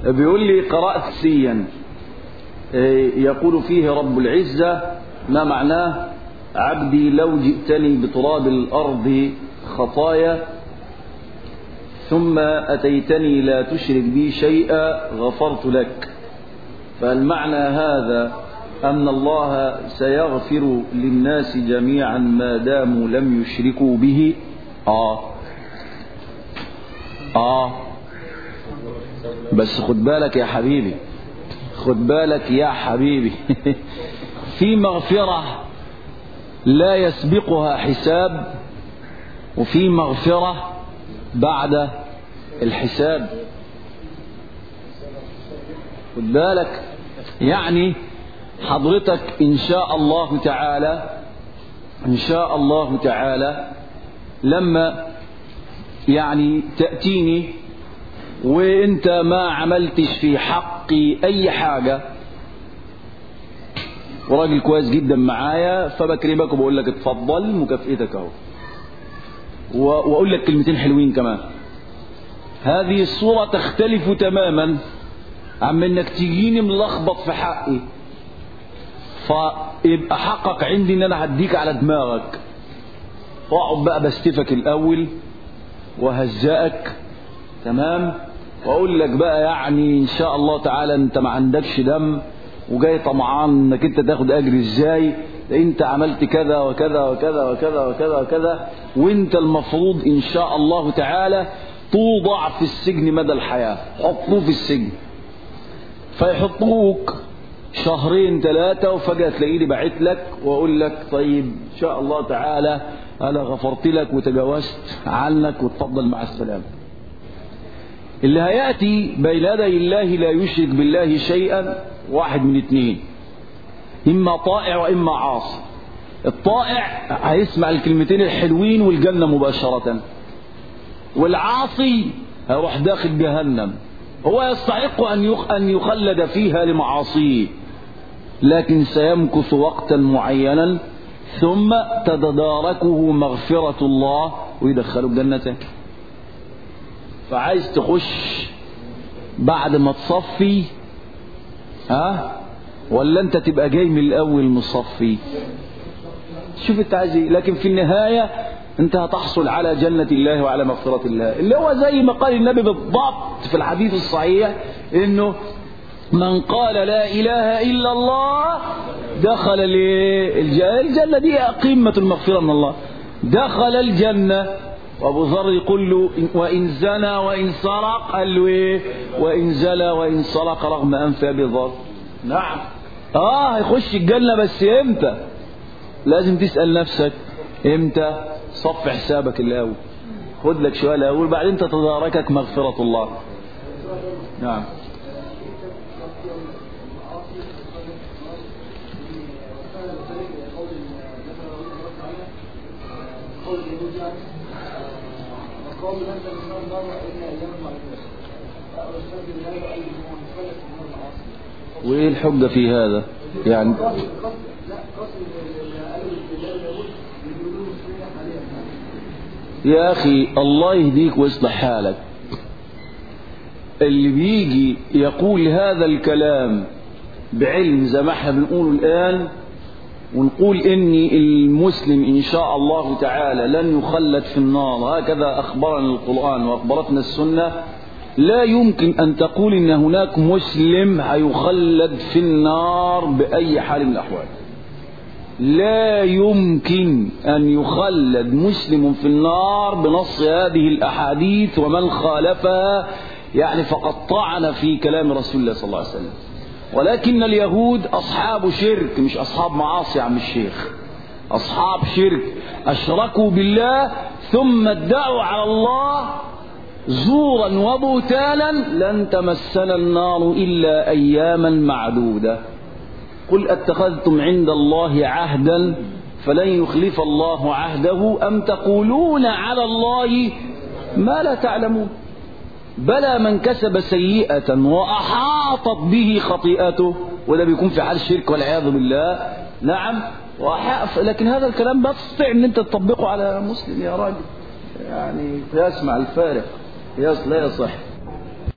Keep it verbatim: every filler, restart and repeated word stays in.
بيقول لي قرأت سيا يقول فيه رب العزة ما معناه: عبدي لو جئتني بتراب الأرض خطايا ثم أتيتني لا تشرك بي شيئا غفرت لك. فالمعنى هذا أن الله سيغفر للناس جميعا ما داموا لم يشركوا به؟ آه آه بس خد بالك يا حبيبي، خد بالك يا حبيبي في مغفرة لا يسبقها حساب، وفي مغفرة بعد الحساب. خد بالك، يعني حضرتك إن شاء الله تعالى إن شاء الله تعالى لما يعني تأتيني وإنت ما عملتش في حقي أي حاجة، وراجل كويس جدا معايا، فبكرمك وبقول لك اتفضل مكافئتك اهو، واقول لك كلمتين حلوين كمان. هذه الصورة تختلف تماما عن انك تجيني ملخبط في حقي، فيبقى حقك عندي ان انا هديك على دماغك، واقعد بقى بستفك الاول وهزأك، تمام، واقول لك بقى يعني ان شاء الله تعالى انت ما عندكش دم وجاي طمعان انك انت تاخد اجر ازاي، انت عملت كذا وكذا وكذا وكذا وكذا وكذا، وانت المفروض ان شاء الله تعالى توضع في السجن مدى الحياة. حطوه في السجن، فيحطوك شهرين ثلاثة، وفجأة تلاقيني بعت لك واقول لك طيب ان شاء الله تعالى انا غفرت لك وتجاوزت عنك وتفضل مع السلامة. اللي هيأتي بين يدي الله لا يشرك بالله شيئا واحد من اثنين: إما طائع وإما عاصي. الطائع هيسمع الكلمتين الحلوين والجنة مباشرة، والعاصي هيروح داخل جهنم. هو يستحق أن يخلد فيها لمعاصيه، لكن سيمكث وقتا معينا ثم تتداركه مغفرة الله ويدخله الجنة. فعايز تخش بعد ما تصفي ها، ولا انت تبقى جاي من الاول مصفي؟ شوف انت عايز ايه، لكن في النهاية انت هتحصل على جنة الله وعلى مغفرة الله، اللي هو زي ما قال النبي بالضبط في الحديث الصحيح انه من قال لا اله الا الله دخل الجنة. الجنة دي قمة المغفرة من الله، دخل الجنة. وابو ذر يقول له وان زنى وان سرق، قال له ايه؟ وان زنى وان سرق رغم انف ابي ذر. نعم اه هيخش الجنة، بس امتى؟ لازم تسأل نفسك امتى. صف حسابك الاول، خد لك شوية الاول، بعدين تتداركك مغفرة الله. نعم وايه الحجة في هذا يعني؟ يا اخي الله يهديك ويصلح حالك، اللي بيجي يقول هذا الكلام بعلم زي ما احنا بنقوله الان، ونقول اني المسلم ان شاء الله تعالى لن يخلد في النار، هكذا اخبرنا القرآن واخبرتنا السنة، لا يمكن ان تقول ان هناك مسلم هيخلد في النار باي حال من الاحوال. لا يمكن ان يخلد مسلم في النار بنص هذه الاحاديث، ومن خالفها يعني فقد طعن في كلام رسول الله صلى الله عليه وسلم. ولكن اليهود أصحاب شرك مش أصحاب معاصي يا عم الشيخ، أصحاب شرك أشركوا بالله ثم ادعوا على الله زورا وبهتانا لن تمسنا النار إلا أياما معدودة. قل اتخذتم عند الله عهدا فلن يخلف الله عهده أم تقولون على الله ما لا تعلمون. بلى من كسب سيئة وأحاطت به خطيئته، وده بيكون في حال شرك والعياذ بالله. نعم وحق، لكن هذا الكلام لا تستطيع ان انت تطبقه على مسلم يا راجل، يعني قياس مع الفارق، قياس لا يصح.